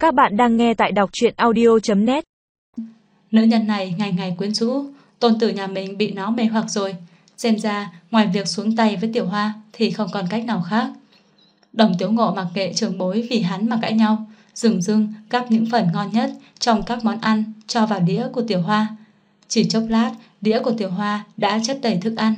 Các bạn đang nghe tại đọc truyện audio.net. Nữ nhân này ngày ngày quyến rũ, tôn tử nhà mình bị nó mê hoặc rồi. Xem ra ngoài việc xuống tay với Tiểu Hoa thì không còn cách nào khác. Đồng Tiếu Ngộ mặc kệ trưởng bối vì hắn mà cãi nhau, dừng dưng gắp những phần ngon nhất trong các món ăn cho vào đĩa của Tiểu Hoa. Chỉ chốc lát, đĩa của Tiểu Hoa đã chất đầy thức ăn.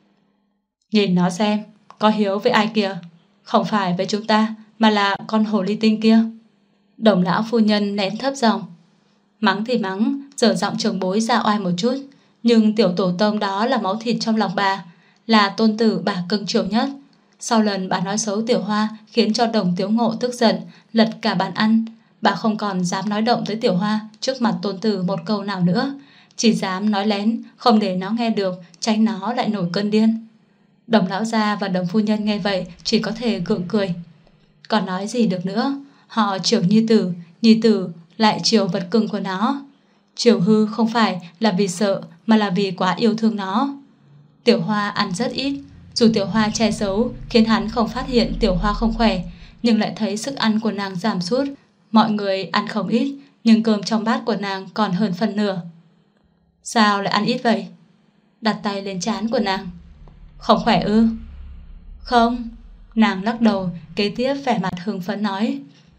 Nhìn nó xem, có hiếu với ai kìa? Không phải với chúng ta, mà là con hồ ly tinh kia. Đồng lão phu nhân nén thấp giọng. Mắng thì mắng, dở giọng trưởng bối ra oai một chút, nhưng tiểu tổ tông đó là máu thịt trong lòng bà, là tôn tử bà cưng chiều nhất. Sau lần bà nói xấu Tiểu Hoa khiến cho Đồng Tiếu Ngộ tức giận, lật cả bàn ăn, bà không còn dám nói động tới Tiểu Hoa trước mặt tôn tử một câu nào nữa, chỉ dám nói lén, không để nó nghe được, tránh nó lại nổi cơn điên. Đồng lão gia và Đồng phu nhân nghe vậy chỉ có thể gượng cười. Còn nói gì được nữa, họ chiều nhi tử lại chiều vật cưng của nó. Chiều hư không phải là vì sợ, mà là vì quá yêu thương nó. Tiểu Hoa ăn rất ít, dù Tiểu Hoa che giấu khiến hắn không phát hiện Tiểu Hoa không khỏe, nhưng lại thấy sức ăn của nàng giảm sút. Mọi người ăn không ít, nhưng cơm trong bát của nàng còn hơn phân nửa. Sao lại ăn ít vậy? Đặt tay lên trán của nàng. Không khỏe ư? Không. Nàng lắc đầu, kế tiếp vẻ mặt hưng phấn nói.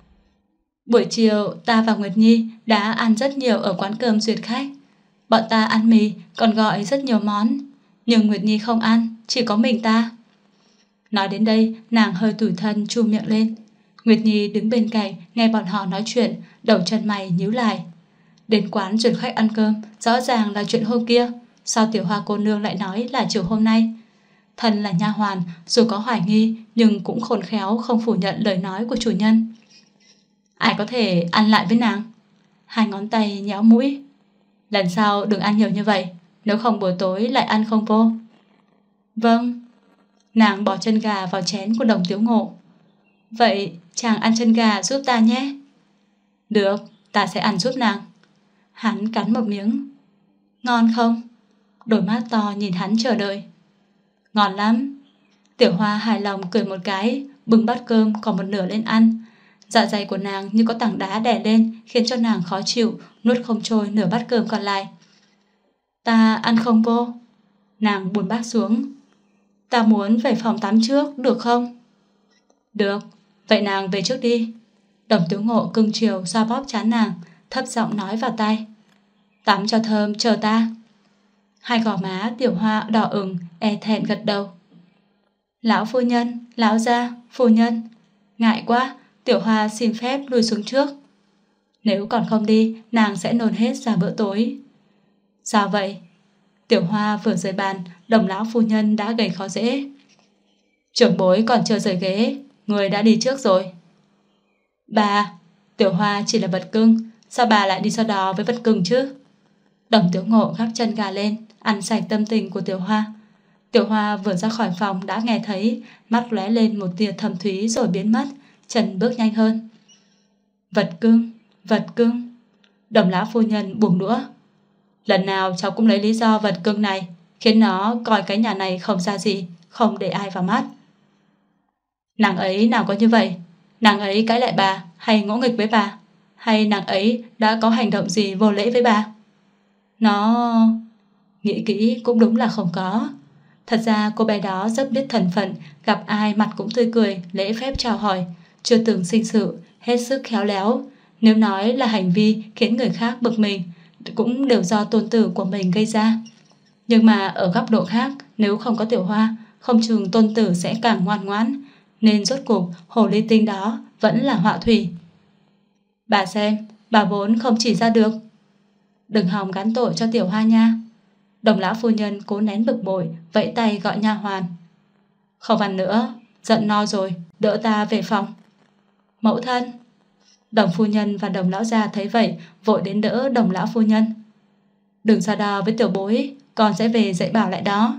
Buổi chiều ta và Nguyệt Nhi đã ăn rất nhiều ở quán cơm duyệt khách. Bọn ta ăn mì còn gọi rất nhiều món, nhưng Nguyệt Nhi không ăn, chỉ có mình ta. Nói đến đây, nàng hơi tủi thân chu miệng lên. Nguyệt Nhi đứng bên cạnh nghe bọn họ nói chuyện, đầu chân mày nhíu lại. Đến quán duyệt khách ăn cơm, rõ ràng là chuyện hôm kia, sao Tiểu Hoa cô nương lại nói là chiều hôm nay? Thân là nha hoàn, dù có hoài nghi nhưng cũng khôn khéo không phủ nhận lời nói của chủ nhân. Ai có thể ăn lại với nàng? Hai ngón tay nhéo mũi. Lần sau đừng ăn nhiều như vậy, nếu không buổi tối lại ăn không vô. Vâng. Nàng bỏ chân gà vào chén của Đồng Tiếu Ngộ. Vậy chàng ăn chân gà giúp ta nhé. Được, ta sẽ ăn giúp nàng. Hắn cắn một miếng. Ngon không? Đôi mắt to nhìn hắn chờ đợi. Ngon lắm. Tiểu Hoa hài lòng cười một cái, bưng bát cơm còn một nửa lên ăn. Dạ dày của nàng như có tảng đá đè lên, khiến cho nàng khó chịu, nuốt không trôi nửa bát cơm còn lại. Ta ăn không vô. Nàng buông bát xuống. Ta muốn về phòng tắm trước, được không? Được, vậy nàng về trước đi. Đồng Tiếu Ngộ cưng chiều xoa bóp trán nàng, thấp giọng nói vào tai. Tắm cho thơm, chờ ta. Hai gò má Tiểu Hoa đỏ ửng, e thẹn gật đầu. Lão phu nhân, lão gia, phu nhân. Ngại quá, Tiểu Hoa xin phép lui xuống trước. Nếu còn không đi, nàng sẽ nôn hết ra bữa tối. Sao vậy? Tiểu Hoa vừa rời bàn, Đồng lão phu nhân đã gầy khó dễ. Trưởng bối còn chưa rời ghế, người đã đi trước rồi. Bà, Tiểu Hoa chỉ là vật cưng, sao bà lại đi so đo với vật cưng chứ? Đồng Tiếu Ngộ gắp chân gà lên, ăn sạch tâm tình của Tiểu Hoa. Tiểu Hoa vừa ra khỏi phòng đã nghe thấy, mắt lóe lên một tia thâm thúy rồi biến mất, chân bước nhanh hơn. Vật cưng, vật cưng. Đồng lão phu nhân buông đũa. Lần nào cháu cũng lấy lý do vật cưng này, khiến nó coi cái nhà này không ra gì, không để ai vào mắt. Nàng ấy nào có như vậy? Nàng ấy cãi lại bà, hay ngỗ nghịch với bà? Hay nàng ấy đã có hành động gì vô lễ với bà? Nó... Nghĩ kỹ cũng đúng là không có. Thật ra cô bé đó rất biết thân phận, gặp ai mặt cũng tươi cười, lễ phép chào hỏi, chưa từng sinh sự, hết sức khéo léo. Nếu nói là hành vi khiến người khác bực mình, cũng đều do tôn tử của mình gây ra. Nhưng mà ở góc độ khác, nếu không có Tiểu Hoa, không chừng tôn tử sẽ càng ngoan ngoãn, nên rốt cuộc hồ ly tinh đó vẫn là họa thủy. Bà xem, bà vốn không chỉ ra được. Đừng hòng gắn tội cho Tiểu Hoa nha. Đồng lão phu nhân cố nén bực bội, vẫy tay gọi nha hoàn. Không ăn nữa, giận no rồi, đỡ ta về phòng. Mẫu thân. Đồng phu nhân và Đồng lão gia thấy vậy, vội đến đỡ Đồng lão phu nhân. Đừng so đo với tiểu bối, con sẽ về dạy bảo lại đó.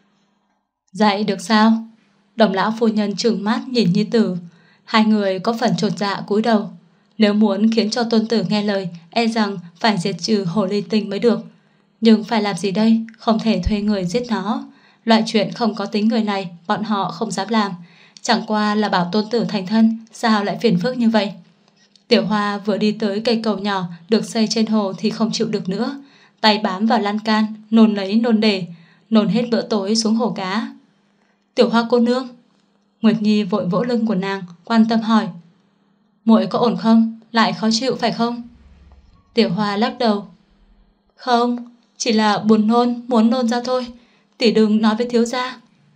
Dạy được sao? Đồng lão phu nhân trừng mắt nhìn nhi tử. Hai người có phần chột dạ cúi đầu. Nếu muốn khiến cho tôn tử nghe lời, e rằng phải diệt trừ hồ ly tinh mới được. Nhưng phải làm gì đây? Không thể thuê người giết nó. Loại chuyện không có tính người này bọn họ không dám làm. Chẳng qua là bảo tôn tử thành thân, sao lại phiền phức như vậy? Tiểu Hoa vừa đi tới cây cầu nhỏ được xây trên hồ thì không chịu được nữa, tay bám vào lan can, nôn lấy nôn để, nôn hết bữa tối xuống hồ cá. Tiểu Hoa cô nương. Nguyệt Nhi vội vỗ lưng của nàng, quan tâm hỏi. Muội có ổn không? Lại khó chịu phải không? Tiểu Hoa lắc đầu. Không, chỉ là buồn nôn, muốn nôn ra thôi. Tỷ đừng nói với thiếu gia.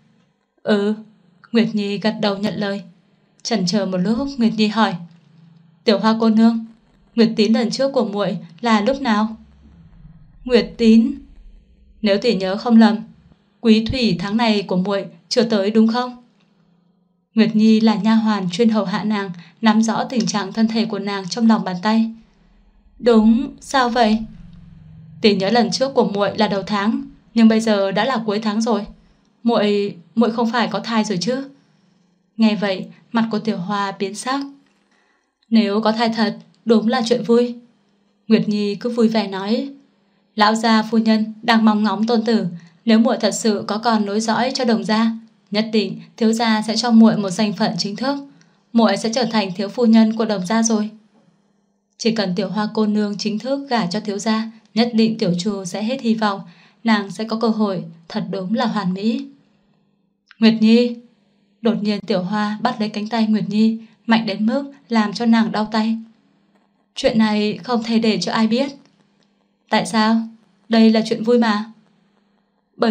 Ừ. Nguyệt Nhi gật đầu nhận lời. Chần chờ một lúc, Nguyệt Nhi hỏi. Tiểu Hoa cô nương, Nguyệt tín lần trước của muội là lúc nào? Nguyệt tín? Nếu tỷ nhớ không lầm, quý thủy tháng này của muội chưa tới đúng không? Nguyệt Nhi là nha hoàn chuyên hầu hạ nàng, nắm rõ tình trạng thân thể của nàng trong lòng bàn tay. Đúng, sao vậy? Tỷ nhớ lần trước của muội là đầu tháng, nhưng bây giờ đã là cuối tháng rồi. Muội không phải có thai rồi chứ? Nghe vậy, mặt của Tiểu Hoa biến sắc. Nếu có thai thật, đúng là chuyện vui. Nguyệt Nhi cứ vui vẻ nói. Lão gia phu nhân đang mong ngóng tôn tử, nếu muội thật sự có con nối dõi cho Đồng gia, nhất định thiếu gia sẽ cho muội một danh phận chính thức. Muội sẽ trở thành thiếu phu nhân của Đồng gia rồi. Chỉ cần Tiểu Hoa cô nương chính thức gả cho thiếu gia, nhất định tiểu trù sẽ hết hy vọng, nàng sẽ có cơ hội, thật đúng là hoàn mỹ. Nguyệt Nhi. Đột nhiên Tiểu Hoa bắt lấy cánh tay Nguyệt Nhi, mạnh đến mức làm cho nàng đau tay. Chuyện này không thể để cho ai biết. Tại sao? Đây là chuyện vui mà. Bởi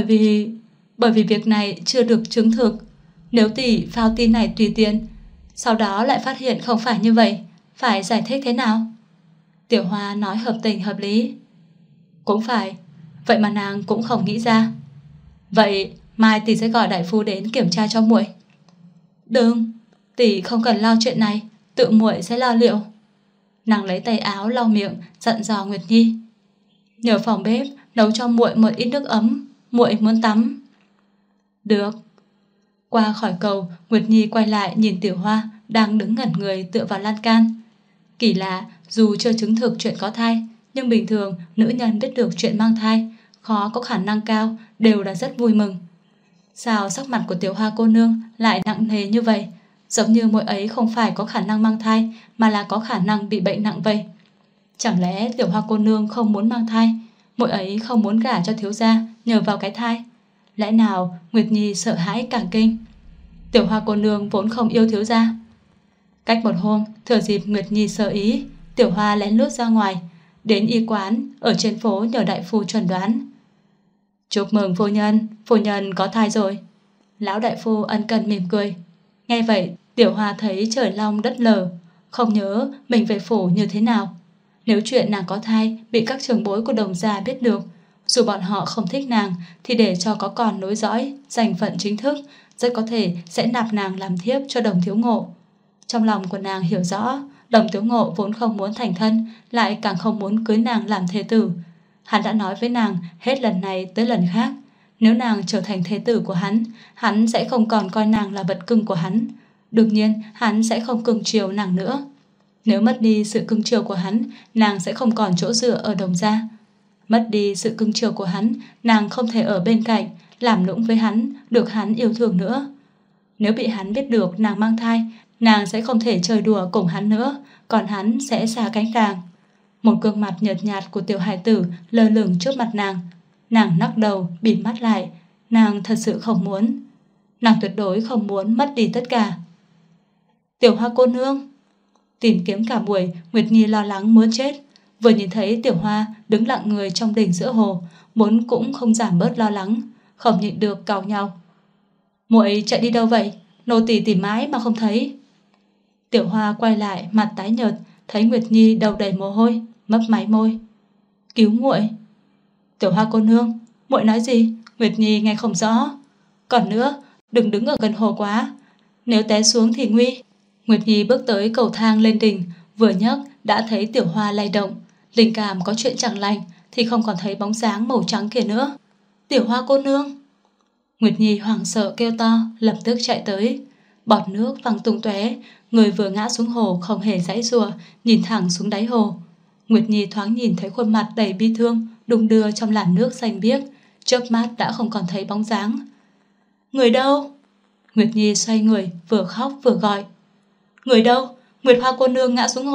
vì việc này chưa được chứng thực. Nếu tỷ phao tin này tùy tiện, sau đó lại phát hiện không phải như vậy, phải giải thích thế nào? Tiểu Hoa nói hợp tình hợp lý. Cũng phải, vậy mà nàng cũng không nghĩ ra. Vậy mai tỷ sẽ gọi đại phu đến kiểm tra cho muội. Đừng, tỷ không cần lo chuyện này, tự muội sẽ lo liệu. Nàng lấy tay áo lau miệng, dặn dò Nguyệt Nhi. Nhờ phòng bếp nấu cho muội một ít nước ấm, muội muốn tắm. Được. Qua khỏi cầu, Nguyệt Nhi quay lại nhìn Tiểu Hoa đang đứng ngẩn người tựa vào lan can. Kỳ lạ, dù chưa chứng thực chuyện có thai, nhưng bình thường nữ nhân biết được chuyện mang thai, khó có khả năng cao, đều là rất vui mừng. Sao sắc mặt của Tiểu Hoa cô nương lại nặng nề như vậy? Giống như muội ấy không phải có khả năng mang thai, mà là có khả năng bị bệnh nặng vậy. Chẳng lẽ Tiểu Hoa cô nương không muốn mang thai? Muội ấy không muốn gả cho thiếu gia nhờ vào cái thai? Lẽ nào Nguyệt Nhi sợ hãi càng kinh? Tiểu Hoa cô nương vốn không yêu thiếu gia. Cách một hôm, thừa dịp Nguyệt Nhi sơ ý, Tiểu Hoa lén lút ra ngoài, đến y quán ở trên phố nhờ đại phu chuẩn đoán. Chúc mừng phu nhân có thai rồi. Lão đại phu ân cần mỉm cười. Nghe vậy, Tiểu Hoa thấy trời long đất lở, không nhớ mình về phủ như thế nào. Nếu chuyện nàng có thai bị các trưởng bối của Đồng gia biết được, dù bọn họ không thích nàng thì để cho có con nối dõi, giành phận chính thức, rất có thể sẽ nạp nàng làm thiếp cho Đồng Thiếu Ngộ. Trong lòng của nàng hiểu rõ, Đồng Thiếu Ngộ vốn không muốn thành thân, lại càng không muốn cưới nàng làm thê tử. Hắn đã nói với nàng hết lần này tới lần khác, nếu nàng trở thành thê tử của hắn sẽ không còn coi nàng là vật cưng của hắn. Đương nhiên, hắn sẽ không cưng chiều nàng nữa. Nếu mất đi sự cưng chiều của hắn, nàng sẽ không còn chỗ dựa ở Đồng gia. Mất đi sự cưng chiều của hắn, nàng không thể ở bên cạnh, làm nũng với hắn, được hắn yêu thương nữa. Nếu bị hắn biết được nàng mang thai, nàng sẽ không thể chơi đùa cùng hắn nữa, còn hắn sẽ xa cánh nàng. Một gương mặt nhợt nhạt của tiểu hài tử lơ lửng trước mặt nàng. Nàng nắc đầu, bịt mắt lại. Nàng thật sự không muốn. Nàng tuyệt đối không muốn mất đi tất cả. Tiểu Hoa cô nương. Tìm kiếm cả buổi, Nguyệt Nhi lo lắng muốn chết. Vừa nhìn thấy Tiểu Hoa đứng lặng người trong đỉnh giữa hồ, muốn cũng không giảm bớt lo lắng, không nhịn được cào nhau. Muội chạy đi đâu vậy? Nô tỳ tìm mãi mà không thấy. Tiểu Hoa quay lại, mặt tái nhợt, thấy Nguyệt Nhi đầu đầy mồ hôi, mấp máy môi. Cứu muội. Tiểu Hoa cô nương, muội nói gì? Nguyệt Nhi nghe không rõ. Còn nữa, đừng đứng ở gần hồ quá, nếu té xuống thì nguy. Nguyệt Nhi bước tới cầu thang lên đỉnh, vừa nhấc đã thấy Tiểu Hoa lay động. Linh cảm có chuyện chẳng lành thì không còn thấy bóng dáng màu trắng kia nữa. Tiểu Hoa cô nương. Nguyệt Nhi hoảng sợ kêu to, lập tức chạy tới. Bọt nước văng tung tóe, người vừa ngã xuống hồ không hề giãy giụa, nhìn thẳng xuống đáy hồ. Nguyệt Nhi thoáng nhìn thấy khuôn mặt đầy bi thương đung đưa trong làn nước xanh biếc, chớp mắt đã không còn thấy bóng dáng. Người đâu? Nguyệt Nhi xoay người, vừa khóc vừa gọi. Người đâu? Nguyệt Hoa cô nương ngã xuống hồ,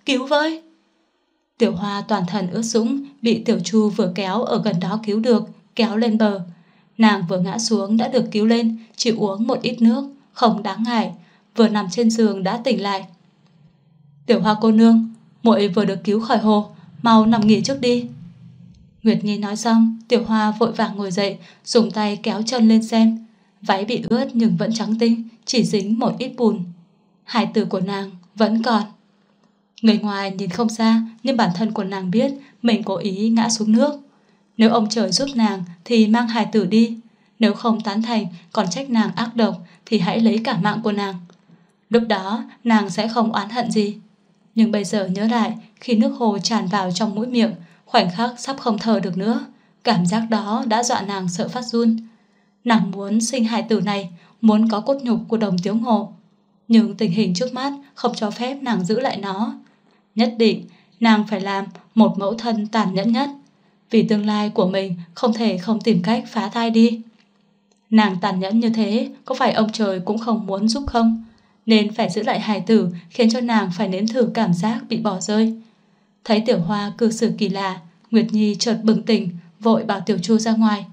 cứu với. Tiểu Hoa toàn thân ướt sũng, bị Tiểu Chu vừa kéo ở gần đó cứu được, kéo lên bờ. Nàng vừa ngã xuống đã được cứu lên, chỉ uống một ít nước, không đáng ngại, vừa nằm trên giường đã tỉnh lại. Tiểu Hoa cô nương, muội vừa được cứu khỏi hồ, mau nằm nghỉ trước đi. Nguyệt Nhi nói xong, Tiểu Hoa vội vàng ngồi dậy, dùng tay kéo chân lên xem. Váy bị ướt nhưng vẫn trắng tinh, chỉ dính một ít bùn. Hài tử của nàng vẫn còn. Người ngoài nhìn không xa, nhưng bản thân của nàng biết mình cố ý ngã xuống nước. Nếu ông trời giúp nàng thì mang hài tử đi, nếu không tán thành còn trách nàng ác độc thì hãy lấy cả mạng của nàng. Lúc đó nàng sẽ không oán hận gì. Nhưng bây giờ nhớ lại, khi nước hồ tràn vào trong mũi miệng, khoảnh khắc sắp không thở được nữa, cảm giác đó đã dọa nàng sợ phát run. Nàng muốn sinh hài tử này, muốn có cốt nhục của Đồng Tiếu Ngộ, nhưng tình hình trước mắt không cho phép nàng giữ lại nó. Nhất định nàng phải làm một mẫu thân tàn nhẫn nhất, vì tương lai của mình không thể không tìm cách phá thai đi. Nàng tàn nhẫn như thế, có phải ông trời cũng không muốn giúp không? Nên phải giữ lại hài tử, khiến cho nàng phải nếm thử cảm giác bị bỏ rơi. Thấy Tiểu Hoa cư xử kỳ lạ, Nguyệt Nhi chợt bừng tỉnh, vội bảo Tiểu Chu ra ngoài.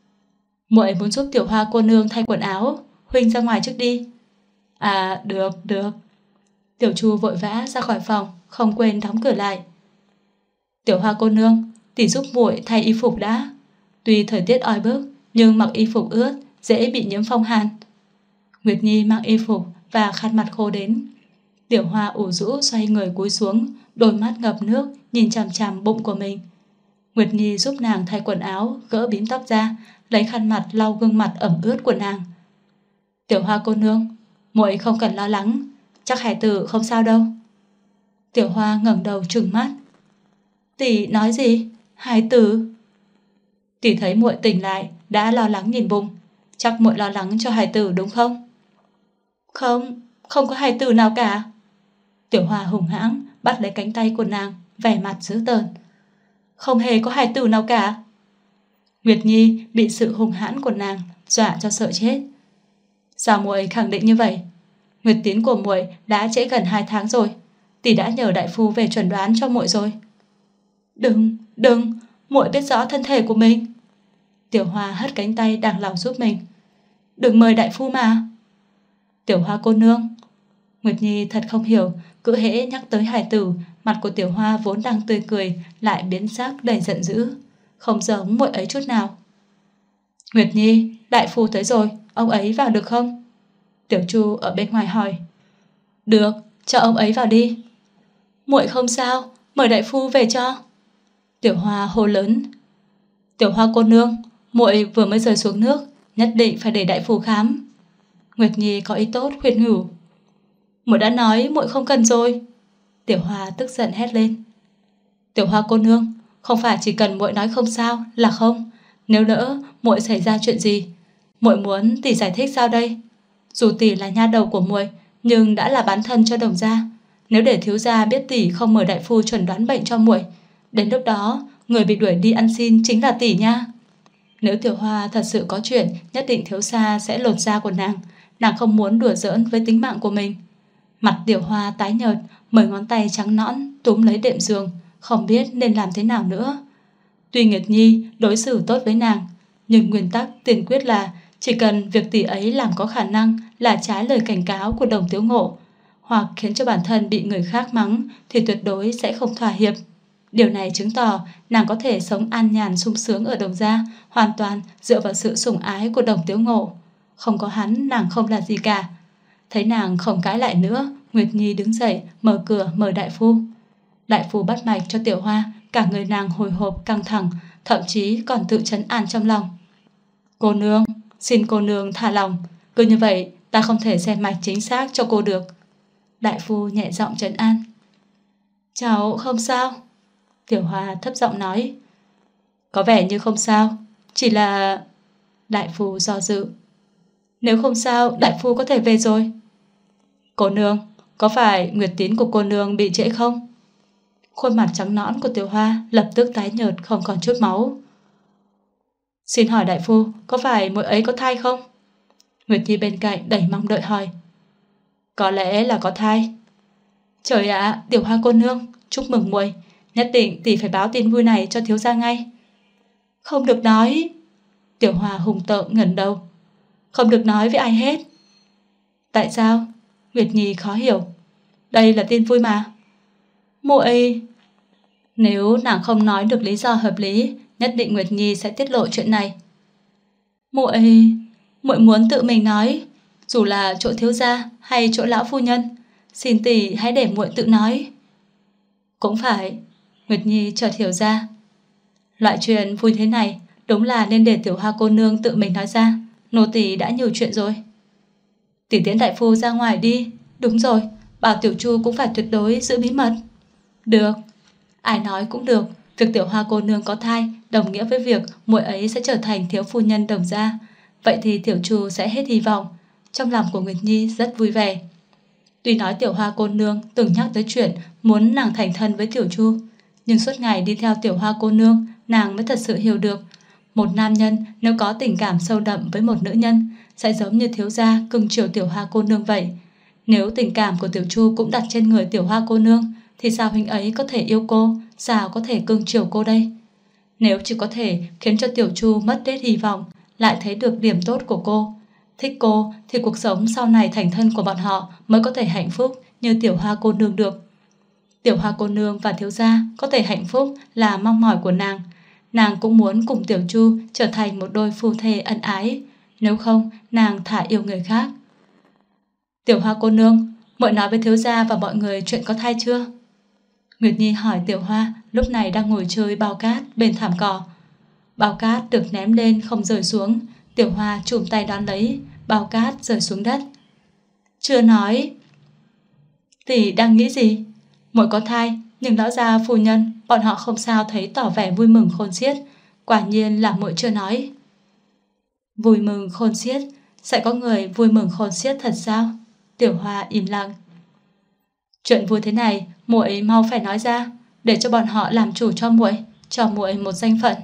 Muội muốn giúp Tiểu Hoa cô nương thay quần áo, huynh ra ngoài trước đi. À, được. Tiểu Chu vội vã ra khỏi phòng, không quên đóng cửa lại. Tiểu Hoa cô nương, tỷ giúp muội thay y phục đã. Tuy thời tiết oi bức, nhưng mặc y phục ướt dễ bị nhiễm phong hàn. Nguyệt Nhi mang y phục và khăn mặt khô đến. Tiểu Hoa ủ rũ xoay người cúi xuống, đôi mắt ngập nước nhìn chằm chằm bụng của mình. Nguyệt Nhi giúp nàng thay quần áo, gỡ bím tóc ra, lấy khăn mặt lau gương mặt ẩm ướt của nàng. Tiểu Hoa cô nương, muội không cần lo lắng, chắc hài tử không sao đâu. Tiểu Hoa ngẩng đầu trừng mắt. Tỷ nói gì? Hài tử? Tỷ thấy muội tỉnh lại đã lo lắng nhìn bụng, chắc muội lo lắng cho hài tử đúng không? Không có hài tử nào cả. Tiểu Hoa hùng hãng bắt lấy cánh tay của nàng, vẻ mặt dữ tợn. Không hề có hài tử nào cả. Nguyệt Nhi bị sự hung hãn của nàng dọa cho sợ chết. Sao muội khẳng định như vậy? Nguyệt tín của muội đã trễ gần 2 tháng rồi, tỷ đã nhờ đại phu về chuẩn đoán cho muội rồi. Đừng, muội biết rõ thân thể của mình. Tiểu Hoa hất cánh tay đang lòng giúp mình. Đừng mời đại phu mà. Tiểu Hoa cô nương. Nguyệt Nhi thật không hiểu, cứ hễ nhắc tới hài tử, mặt của Tiểu Hoa vốn đang tươi cười lại biến sắc đầy giận dữ, không giống muội ấy chút nào. Nguyệt Nhi, đại phu tới rồi, ông ấy vào được không? Tiểu Chu ở bên ngoài hỏi. Được, cho ông ấy vào đi. Muội không sao, mời đại phu về cho. Tiểu Hoa hô lớn. Tiểu Hoa cô nương, muội vừa mới rơi xuống nước, nhất định phải để đại phu khám. Nguyệt Nhi có ý tốt khuyên nhủ. Muội đã nói muội không cần rồi. Tiểu Hoa tức giận hét lên. Tiểu Hoa cô nương, không phải chỉ cần muội nói không sao là không. Nếu lỡ muội xảy ra chuyện gì, muội muốn tỷ giải thích sao đây? Dù tỷ là nha đầu của muội, nhưng đã là bán thân cho Đồng gia. Nếu để thiếu gia biết tỷ không mời đại phu chuẩn đoán bệnh cho muội, đến lúc đó người bị đuổi đi ăn xin chính là tỷ nha. Nếu Tiểu Hoa thật sự có chuyện, nhất định thiếu gia sẽ lột da của nàng. Nàng không muốn đùa giỡn với tính mạng của mình. Mặt Tiểu Hoa tái nhợt, 10 ngón tay trắng nõn túm lấy đệm giường, không biết nên làm thế nào nữa. Tuy Nguyệt Nhi đối xử tốt với nàng, nhưng nguyên tắc tiền quyết là chỉ cần việc tỷ ấy làm có khả năng là trái lời cảnh cáo của Đồng Tiếu Ngộ, hoặc khiến cho bản thân bị người khác mắng, thì tuyệt đối sẽ không thỏa hiệp. Điều này chứng tỏ nàng có thể sống an nhàn sung sướng ở Đồng gia, hoàn toàn dựa vào sự sủng ái của Đồng Tiếu Ngộ. Không có hắn, nàng không là gì cả. Thấy nàng không cãi lại nữa, Nguyệt Nhi đứng dậy, mở cửa mời đại phu. Đại phu bắt mạch cho Tiểu Hoa, cả người nàng hồi hộp căng thẳng, thậm chí còn tự trấn an trong lòng. Cô nương, xin cô nương thả lòng, cứ như vậy ta không thể xem mạch chính xác cho cô được. Đại phu nhẹ giọng trấn an. Cháu không sao. Tiểu Hoa thấp giọng nói. Có vẻ như không sao, chỉ là... Đại phu do dự. Nếu không sao, đại phu có thể về rồi. Cô nương, có phải nguyệt tín của cô nương bị trễ không? Khuôn mặt trắng nõn của Tiểu Hoa lập tức tái nhợt không còn chút máu. Xin hỏi đại phu, có phải muội ấy có thai không? Nguyệt Nhi bên cạnh đầy mong đợi hỏi. Có lẽ là có thai. Trời ạ, Tiểu Hoa cô nương, chúc mừng muội, nhất định tỷ phải báo tin vui này cho thiếu gia ngay. Không được nói. Tiểu Hoa hùng tợn ngẩng đầu. Không được nói với ai hết. Tại sao? Nguyệt Nhi khó hiểu. Đây là tin vui mà. Muội... Nếu nàng không nói được lý do hợp lý, nhất định Nguyệt Nhi sẽ tiết lộ chuyện này. Muội muốn tự mình nói, dù là chỗ thiếu gia hay chỗ lão phu nhân, xin tỷ hãy để muội tự nói. Cũng phải. Nguyệt Nhi chợt hiểu ra. Loại chuyện vui thế này đúng là nên để Tiểu Hoa cô nương tự mình nói ra. Nô tỳ đã nhiều chuyện rồi. Tỷ tiễn đại phu ra ngoài đi. Đúng rồi, bảo Tiểu Chu cũng phải tuyệt đối giữ bí mật. Được. Ai nói cũng được. Việc Tiểu Hoa cô nương có thai đồng nghĩa với việc muội ấy sẽ trở thành thiếu phu nhân Đồng gia. Vậy thì Tiểu Chu sẽ hết hy vọng. Trong lòng của Nguyệt Nhi rất vui vẻ. Tuy nói Tiểu Hoa cô nương từng nhắc tới chuyện muốn nàng thành thân với Tiểu Chu, nhưng suốt ngày đi theo Tiểu Hoa cô nương, nàng mới thật sự hiểu được một nam nhân nếu có tình cảm sâu đậm với một nữ nhân sẽ giống như thiếu gia cưng chiều Tiểu Hoa cô nương vậy. Nếu tình cảm của Tiểu Chu cũng đặt trên người Tiểu Hoa cô nương thì sao huynh ấy có thể yêu cô, sao có thể cưng chiều cô đây? Nếu chỉ có thể khiến cho Tiểu Chu mất hết hy vọng, lại thấy được điểm tốt của cô, thích cô, thì cuộc sống sau này thành thân của bọn họ mới có thể hạnh phúc như Tiểu Hoa cô nương được. Tiểu Hoa cô nương và thiếu gia có thể hạnh phúc là mong mỏi của nàng. Nàng cũng muốn cùng Tiểu Chu trở thành một đôi phu thê ân ái. Nếu không, nàng thả yêu người khác. Tiểu Hoa cô nương, muội nói với thiếu gia và mọi người chuyện có thai chưa? Nguyệt Nhi hỏi Tiểu Hoa lúc này đang ngồi chơi bao cát bên thảm cỏ. Bao cát được ném lên không rơi xuống. Tiểu Hoa chùm tay đón lấy, bao cát rơi xuống đất. Chưa nói. Tỷ đang nghĩ gì? Muội có thai, nhưng lão gia phu nhân bọn họ không sao thấy tỏ vẻ vui mừng khôn xiết. Quả nhiên là muội chưa nói. Vui mừng khôn xiết? Sẽ có người vui mừng khôn xiết thật sao? Tiểu Hoa im lặng. Chuyện vui thế này muội mau phải nói ra, để cho bọn họ làm chủ cho muội, cho muội một danh phận.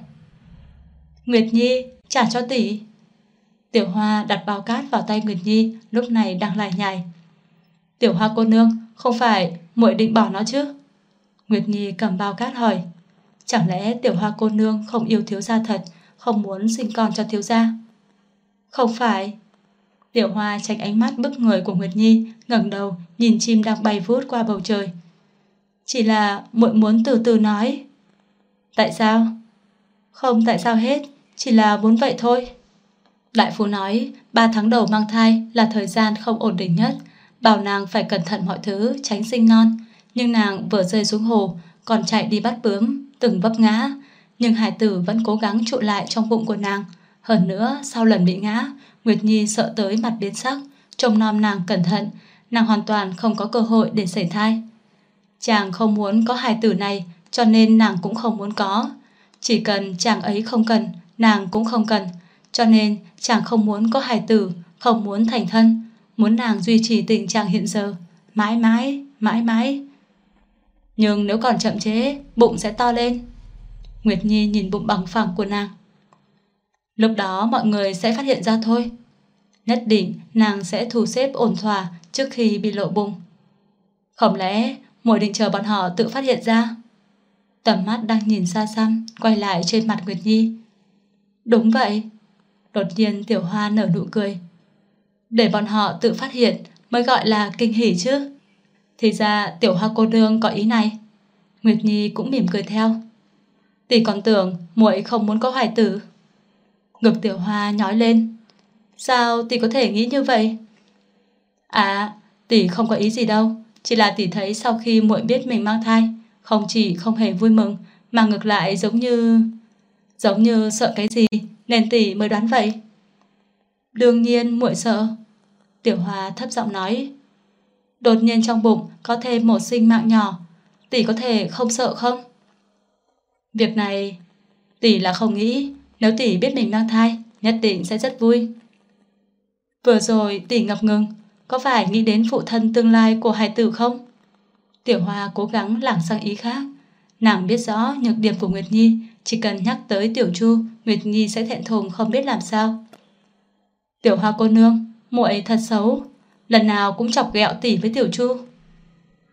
Nguyệt Nhi, trả cho tỷ. Tiểu Hoa đặt bao cát vào tay Nguyệt Nhi, lúc này đang lải nhải. Tiểu Hoa cô nương, không phải muội định bỏ nó chứ? Nguyệt Nhi cầm bao cát hỏi. Chẳng lẽ Tiểu Hoa cô nương không yêu thiếu gia thật, không muốn sinh con cho thiếu gia? Không phải. Tiểu Hoa tránh ánh mắt bức người của Nguyệt Nhi, ngẩng đầu nhìn chim đang bay vút qua bầu trời. Chỉ là muội muốn từ từ nói. Tại sao? Không tại sao hết, chỉ là muốn vậy thôi. Đại phu nói 3 tháng đầu mang thai là thời gian không ổn định nhất, bảo nàng phải cẩn thận mọi thứ, tránh sinh non. Nhưng nàng vừa rơi xuống hồ còn chạy đi bắt bướm, từng vấp ngã, nhưng hài tử vẫn cố gắng trụ lại trong bụng của nàng. Hơn nữa sau lần bị ngã, Nguyệt Nhi sợ tới mặt biến sắc, trông nom nàng cẩn thận, nàng hoàn toàn không có cơ hội để sẩy thai. Chàng không muốn có hài tử này, cho nên nàng cũng không muốn có. Chỉ cần chàng ấy không cần, nàng cũng không cần, cho nên chàng không muốn có hài tử, không muốn thành thân, muốn nàng duy trì tình trạng hiện giờ, mãi mãi, mãi mãi. Nhưng nếu còn chậm chế, bụng sẽ to lên. Nguyệt Nhi nhìn bụng bằng phẳng của nàng. Lúc đó mọi người sẽ phát hiện ra thôi. Nhất định nàng sẽ thu xếp ổn thỏa trước khi bị lộ bụng. Không lẽ muội định chờ bọn họ tự phát hiện ra? Tầm mắt đang nhìn xa xăm quay lại trên mặt Nguyệt Nhi. Đúng vậy. Đột nhiên Tiểu Hoa nở nụ cười. Để bọn họ tự phát hiện mới gọi là kinh hỉ chứ. Thì ra Tiểu Hoa cô nương có ý này. Nguyệt Nhi cũng mỉm cười theo. Tỷ còn tưởng muội không muốn có hài tử. Ngực Tiểu Hoa nhói lên. Sao tỷ có thể nghĩ như vậy? À, tỷ không có ý gì đâu, chỉ là tỷ thấy sau khi muội biết mình mang thai, không chỉ không hề vui mừng, mà ngược lại giống như sợ cái gì, nên tỷ mới đoán vậy. Đương nhiên muội sợ. Tiểu Hoa thấp giọng nói. Đột nhiên trong bụng có thêm một sinh mạng nhỏ, tỷ có thể không sợ không? Việc này tỷ là không nghĩ, nếu tỷ biết mình mang thai nhất định sẽ rất vui. Vừa rồi tỷ ngập ngừng, có phải nghĩ đến phụ thân tương lai của hài tử không? Tiểu Hoa cố gắng lảng sang ý khác. Nàng biết rõ nhược điểm của Nguyệt Nhi, chỉ cần nhắc tới Tiểu Chu, Nguyệt Nhi sẽ thẹn thùng không biết làm sao. Tiểu Hoa cô nương, muội thật xấu, lần nào cũng chọc ghẹo tỷ với Tiểu Chu.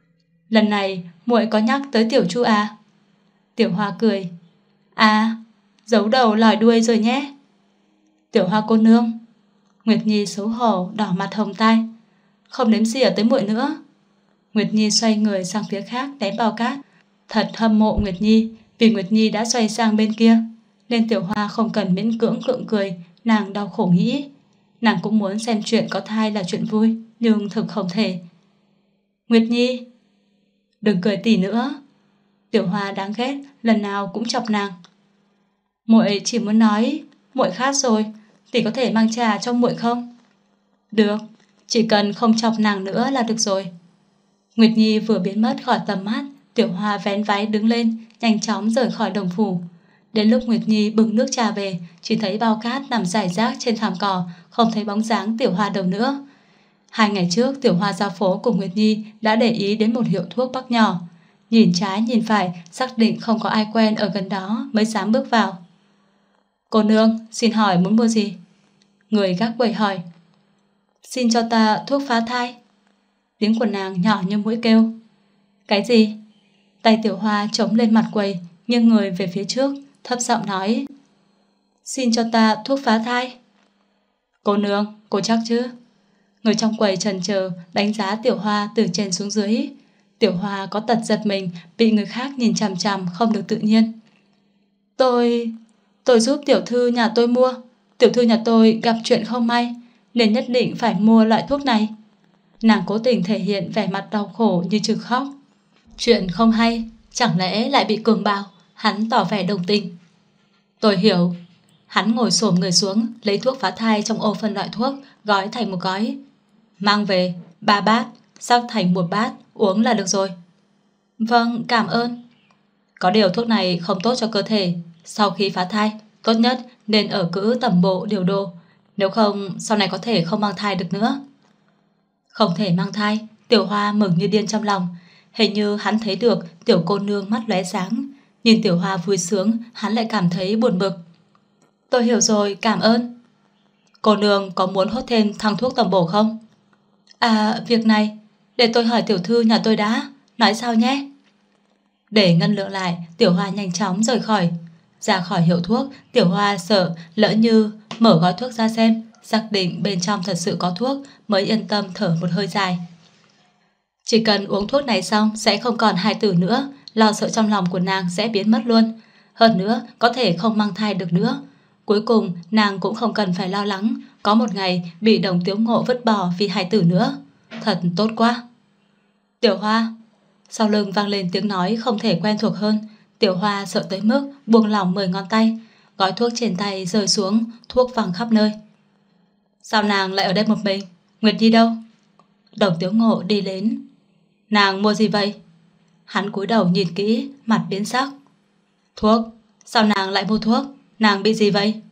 Lần này muội có nhắc tới Tiểu Chu à? Tiểu Hoa cười. À, giấu đầu lòi đuôi rồi nhé. Tiểu Hoa cô nương. Nguyệt Nhi xấu hổ đỏ mặt hồng tai. Không đếm xỉa tới muội nữa. Nguyệt Nhi xoay người sang phía khác ném bao cát. Thật hâm mộ Nguyệt Nhi, vì Nguyệt Nhi đã xoay sang bên kia, nên Tiểu Hoa không cần miễn cưỡng gượng cười. Nàng đau khổ nghĩ, nàng cũng muốn xem chuyện có thai là chuyện vui, nhưng thực không thể. Nguyệt Nhi, đừng cười tỉ nữa. Tiểu Hoa đáng ghét, lần nào cũng chọc nàng. Muội chỉ muốn nói, muội khát rồi, tỷ có thể mang trà cho muội không? Được, chỉ cần không chọc nàng nữa là được rồi. Nguyệt Nhi vừa biến mất khỏi tầm mắt, Tiểu Hoa vén váy đứng lên, nhanh chóng rời khỏi đồng phủ. Đến lúc Nguyệt Nhi bưng nước trà về, chỉ thấy bao cát nằm rải rác trên thảm cỏ, không thấy bóng dáng Tiểu Hoa đâu nữa. 2 ngày trước, Tiểu Hoa ra phố cùng Nguyệt Nhi đã để ý đến một hiệu thuốc bắc nhỏ. Nhìn trái nhìn phải, xác định không có ai quen ở gần đó mới dám bước vào. Cô nương, xin hỏi muốn mua gì? Người gác quầy hỏi. Xin cho ta thuốc phá thai. Tiếng của nàng nhỏ như mũi kêu. Cái gì? Tay Tiểu Hoa chống lên mặt quầy, nghiêng người về phía trước, thấp giọng nói. Xin cho ta thuốc phá thai. Cô nương, cô chắc chứ? Người trong quầy chần chờ đánh giá Tiểu Hoa từ trên xuống dưới. Tiểu Hoa có tật giật mình, bị người khác nhìn chằm chằm không được tự nhiên. Tôi giúp tiểu thư nhà tôi mua. Tiểu thư nhà tôi gặp chuyện không may, nên nhất định phải mua loại thuốc này. Nàng cố tình thể hiện vẻ mặt đau khổ như trực khóc. Chuyện không hay, chẳng lẽ lại bị cường bạo? Hắn tỏ vẻ đồng tình. Tôi hiểu. Hắn ngồi xổm người xuống, lấy thuốc phá thai trong ô phân loại thuốc, gói thành một gói. Mang về 3 bát, sắc thành một bát, uống là được rồi. Vâng, cảm ơn. Có điều thuốc này không tốt cho cơ thể. Sau khi phá thai, tốt nhất nên ở cữ tầm bộ điều độ. Nếu không, sau này có thể không mang thai được nữa. Không thể mang thai, Tiểu Hoa mừng như điên trong lòng. Hình như hắn thấy được tiểu cô nương mắt lóe sáng. Nhìn Tiểu Hoa vui sướng, hắn lại cảm thấy buồn bực. Tôi hiểu rồi, cảm ơn. Cô nương có muốn hốt thêm thang thuốc tầm bổ không? À, việc này, để tôi hỏi tiểu thư nhà tôi đã. Nói sao nhé? Để ngân lượng lại, Tiểu Hoa nhanh chóng rời khỏi. Ra khỏi hiệu thuốc, Tiểu Hoa sợ lỡ như mở gói thuốc ra xem, xác định bên trong thật sự có thuốc, mới yên tâm thở một hơi dài. Chỉ cần uống thuốc này xong sẽ không còn hài tử nữa, lo sợ trong lòng của nàng sẽ biến mất luôn. Hơn nữa, có thể không mang thai được nữa. Cuối cùng, nàng cũng không cần phải lo lắng có một ngày bị Đồng Tiếu Ngộ vứt bỏ vì hài tử nữa. Thật tốt quá. Tiểu Hoa. Sau lưng vang lên tiếng nói không thể quen thuộc hơn. Tiểu Hoa sợ tới mức buông lỏng 10 ngón tay. Gói thuốc trên tay rơi xuống, thuốc văng khắp nơi. Sao nàng lại ở đây một mình? Nguyệt Nhi đâu? Đồng Tiếu Ngộ đi đến. Nàng mua gì vậy? Hắn cúi đầu nhìn kỹ, mặt biến sắc. Thuốc? Sao nàng lại mua thuốc? Nàng bị gì vậy?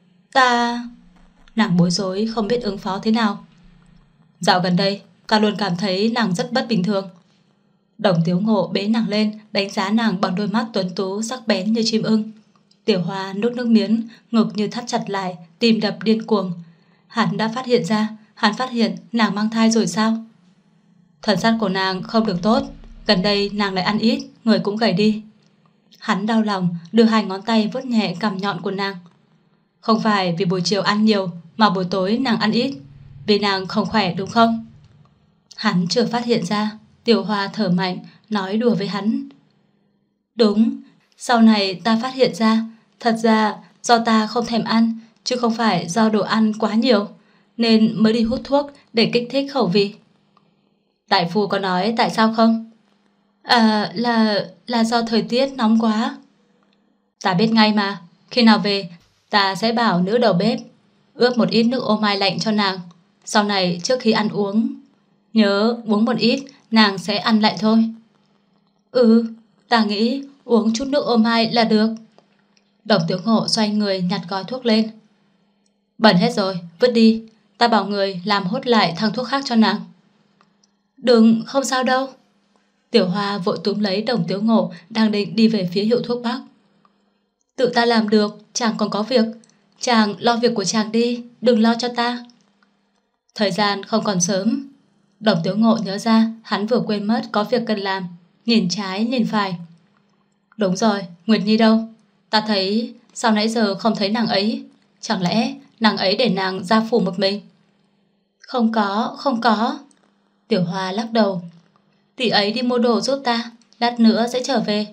Nàng bối rối không biết ứng phó thế nào. Dạo gần đây ta luôn cảm thấy nàng rất bất bình thường. Đồng Tiếu Ngộ bế nàng lên, đánh giá nàng bằng đôi mắt tuấn tú sắc bén như chim ưng. Tiểu Hoa nuốt nước miếng, ngực như thắt chặt lại, tim đập điên cuồng. Hắn đã phát hiện ra, hắn phát hiện nàng mang thai rồi sao? Thần sắc của nàng không được tốt, gần đây nàng lại ăn ít, người cũng gầy đi. Hắn đau lòng, đưa 2 ngón tay vuốt nhẹ cằm nhọn của nàng. Không phải vì buổi chiều ăn nhiều, mà buổi tối nàng ăn ít, vì nàng không khỏe đúng không? Hắn chưa phát hiện ra. Tiểu Hoa thở mạnh, nói đùa với hắn. Đúng, sau này ta phát hiện ra, thật ra do ta không thèm ăn, chứ không phải do đồ ăn quá nhiều, nên mới đi hút thuốc để kích thích khẩu vị. Đại phu có nói tại sao không? À, là do thời tiết nóng quá. Ta biết ngay mà, khi nào về, ta sẽ bảo nữ đầu bếp ướp một ít nước ô mai lạnh cho nàng. Sau này trước khi ăn uống, nhớ uống một ít, nàng sẽ ăn lại thôi. Ta nghĩ uống chút nước ô mai là được. Đồng Tiếu Ngộ xoay người nhặt gói thuốc lên. Bẩn hết rồi, vứt đi. Ta bảo người làm hốt lại thang thuốc khác cho nàng. Đừng, không sao đâu. Tiểu Hoa vội túm lấy Đồng Tiếu Ngộ đang định đi về phía hiệu thuốc bắc. Tự ta làm được, chàng còn có việc. Chàng lo việc của chàng đi, đừng lo cho ta. Thời gian không còn sớm. Đồng Tiếu Ngộ nhớ ra hắn vừa quên mất có việc cần làm, nhìn trái nhìn phải. Đúng rồi, Nguyệt Nhi đâu? Ta thấy sao nãy giờ không thấy nàng ấy. Chẳng lẽ nàng ấy để nàng ra phủ một mình? Không có, không có. Tiểu Hoa lắc đầu. Tỷ ấy đi mua đồ giúp ta, lát nữa sẽ trở về.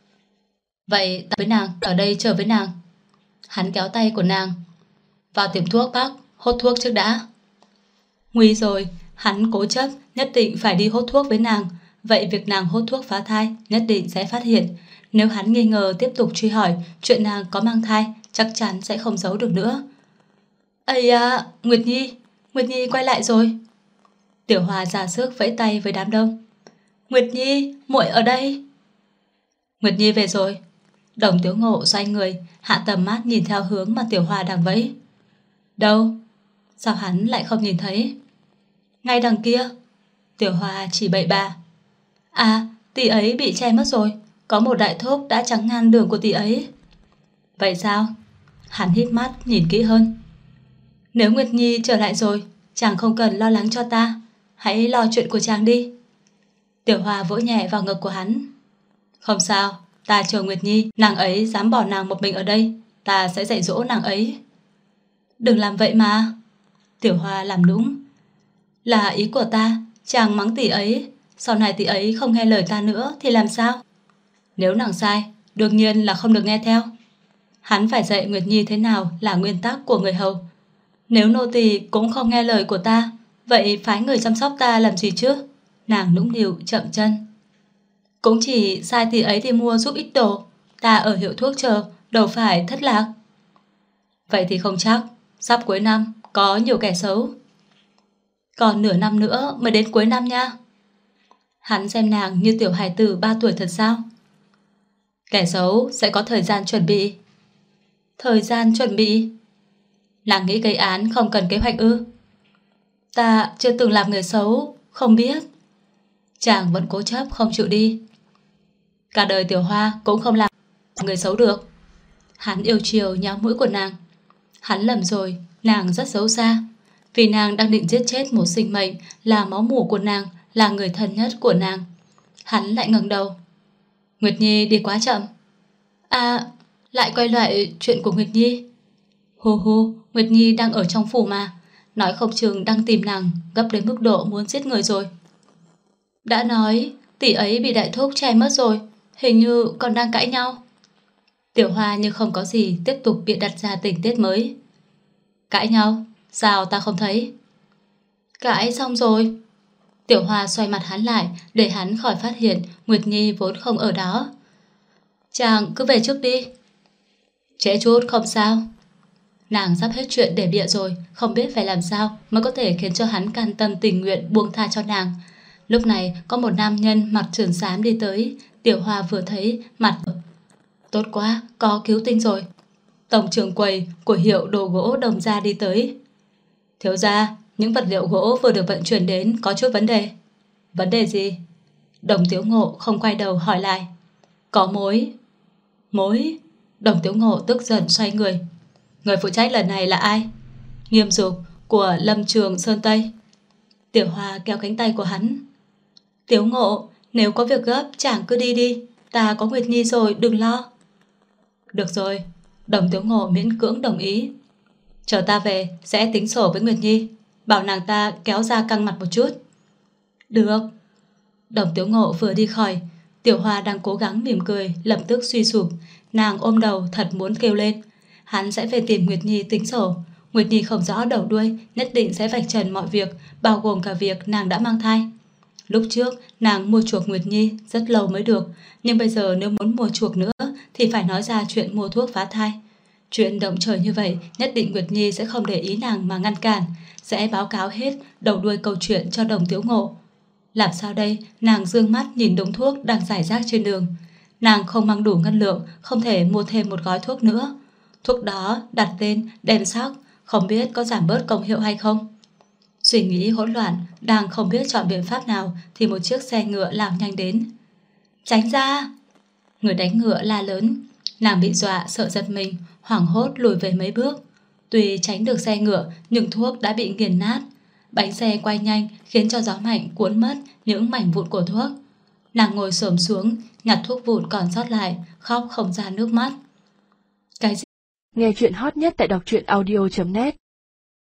Vậy ta với nàng ở đây chờ với nàng. Hắn kéo tay của nàng. Vào tiệm thuốc bác, hốt thuốc trước đã. Nguy rồi, hắn cố chấp nhất định phải đi hốt thuốc với nàng. Vậy việc nàng hốt thuốc phá thai nhất định sẽ phát hiện. Nếu hắn nghi ngờ tiếp tục truy hỏi chuyện nàng có mang thai, chắc chắn sẽ không giấu được nữa. Ây à, Nguyệt Nhi quay lại rồi. Tiểu Hoa ra sức vẫy tay với đám đông. Nguyệt Nhi, muội ở đây. Nguyệt Nhi về rồi. Đồng Tiếu Ngộ xoay người, hạ tầm mắt nhìn theo hướng mà Tiểu Hoa đang vẫy. Đâu? Sao hắn lại không nhìn thấy? Ngay đằng kia. Tiểu Hoa chỉ bậy bạ. À, tỷ ấy bị che mất rồi. Có một đại thúc đã chắn ngang đường của tỷ ấy. Vậy sao? Hắn hít mắt nhìn kỹ hơn. Nếu Nguyệt Nhi trở lại rồi, chàng không cần lo lắng cho ta. Hãy lo chuyện của chàng đi. Tiểu Hoa vỗ nhẹ vào ngực của hắn. Không sao, ta chờ Nguyệt Nhi. Nàng ấy dám bỏ nàng một mình ở đây, ta sẽ dạy dỗ nàng ấy. Đừng làm vậy mà. Tiểu Hoa làm nũng. Là ý của ta, chàng mắng tỷ ấy. Sau này tỷ ấy không nghe lời ta nữa thì làm sao? Nếu nàng sai, đương nhiên là không được nghe theo. Hắn phải dạy Nguyệt Nhi thế nào là nguyên tắc của người hầu. Nếu nô tỳ cũng không nghe lời của ta, vậy phái người chăm sóc ta làm gì chứ? Nàng nũng nịu chậm chân. Cũng chỉ sai tỷ ấy đi mua giúp ít đồ. Ta ở hiệu thuốc chờ, đâu phải thất lạc. Vậy thì không chắc. Sắp cuối năm, có nhiều kẻ xấu. Còn nửa năm nữa mới đến cuối năm nha. Hắn xem nàng như tiểu hài tử 3 tuổi thật sao? Kẻ xấu sẽ có thời gian chuẩn bị. Thời gian chuẩn bị? Nàng nghĩ gây án không cần kế hoạch ư? Ta chưa từng làm người xấu, không biết. Chàng vẫn cố chấp không chịu đi. Cả đời Tiểu Hoa cũng không làm người xấu được. Hắn yêu chiều nhéo mũi của nàng. Hắn lầm rồi, nàng rất xấu xa. Vì nàng đang định giết chết một sinh mệnh, là máu mủ của nàng, là người thân nhất của nàng. Hắn lại ngẩng đầu. Nguyệt Nhi đi quá chậm. À, lại quay lại chuyện của Nguyệt Nhi. Hù hù, Nguyệt Nhi đang ở trong phủ mà. Nói không chừng đang tìm nàng, gấp đến mức độ muốn giết người rồi. Đã nói, tỷ ấy bị đại thúc che mất rồi. Hình như còn đang cãi nhau. Tiểu Hoa như không có gì tiếp tục bịa đặt ra tình tiết mới. Cãi nhau? Sao ta không thấy? Cãi xong rồi. Tiểu Hoa xoay mặt hắn lại để hắn khỏi phát hiện Nguyệt Nhi vốn không ở đó. Chàng cứ về trước đi. Trễ chút không sao. Nàng sắp hết chuyện để bịa rồi, không biết phải làm sao mới có thể khiến cho hắn can tâm tình nguyện buông tha cho nàng. Lúc này có một nam nhân mặc trường xám đi tới. Tiểu Hoa vừa thấy mặt. Tốt quá, có cứu tinh rồi. Tổng trưởng quầy của hiệu đồ gỗ Đồng Gia đi tới. Thiếu gia, những vật liệu gỗ vừa được vận chuyển đến có chút vấn đề. Vấn đề gì? Đồng Tiếu Ngộ không quay đầu hỏi lại. Có mối. Mối? Đồng Tiếu Ngộ tức giận xoay người. Người phụ trách lần này là ai? Nghiêm Dục của Lâm Trường Sơn Tây. Tiểu Hoa kéo cánh tay của hắn. Tiếu Ngộ, nếu có việc gấp chàng cứ đi đi. Ta có Nguyệt Nhi rồi, đừng lo. Được rồi. Đồng Tiếu Ngộ miễn cưỡng đồng ý. Chờ ta về sẽ tính sổ với Nguyệt Nhi. Bảo nàng ta kéo ra căng mặt một chút. Được. Đồng Tiếu Ngộ vừa đi khỏi. Tiểu Hoa đang cố gắng mỉm cười, lập tức suy sụp. Nàng ôm đầu thật muốn kêu lên. Hắn sẽ về tìm Nguyệt Nhi tính sổ. Nguyệt Nhi không rõ đầu đuôi, nhất định sẽ vạch trần mọi việc, bao gồm cả việc nàng đã mang thai. Lúc trước nàng mua chuộc Nguyệt Nhi rất lâu mới được, nhưng bây giờ nếu muốn mua chuộc nữa thì phải nói ra chuyện mua thuốc phá thai. Chuyện động trời như vậy nhất định Nguyệt Nhi sẽ không để ý nàng mà ngăn cản, sẽ báo cáo hết đầu đuôi câu chuyện cho Đồng Tiếu Ngộ. Làm sao đây? Nàng dương mắt nhìn đống thuốc đang rải rác trên đường. Nàng không mang đủ ngân lượng, không thể mua thêm một gói thuốc nữa. Thuốc đó đặt tên đen sắc, không biết có giảm bớt công hiệu hay không. Suy nghĩ hỗn loạn, đang không biết chọn biện pháp nào thì một chiếc xe ngựa lao nhanh đến. Tránh ra! Người đánh ngựa la lớn. Nàng bị dọa sợ giật mình, hoảng hốt lùi về mấy bước. Tuy tránh được xe ngựa nhưng thuốc đã bị nghiền nát. Bánh xe quay nhanh khiến cho gió mạnh cuốn mất những mảnh vụn của thuốc. Nàng ngồi xổm xuống, nhặt thuốc vụn còn sót lại, khóc không ra nước mắt. Cái gì? Nghe chuyện hot nhất tại đọc truyện audio.net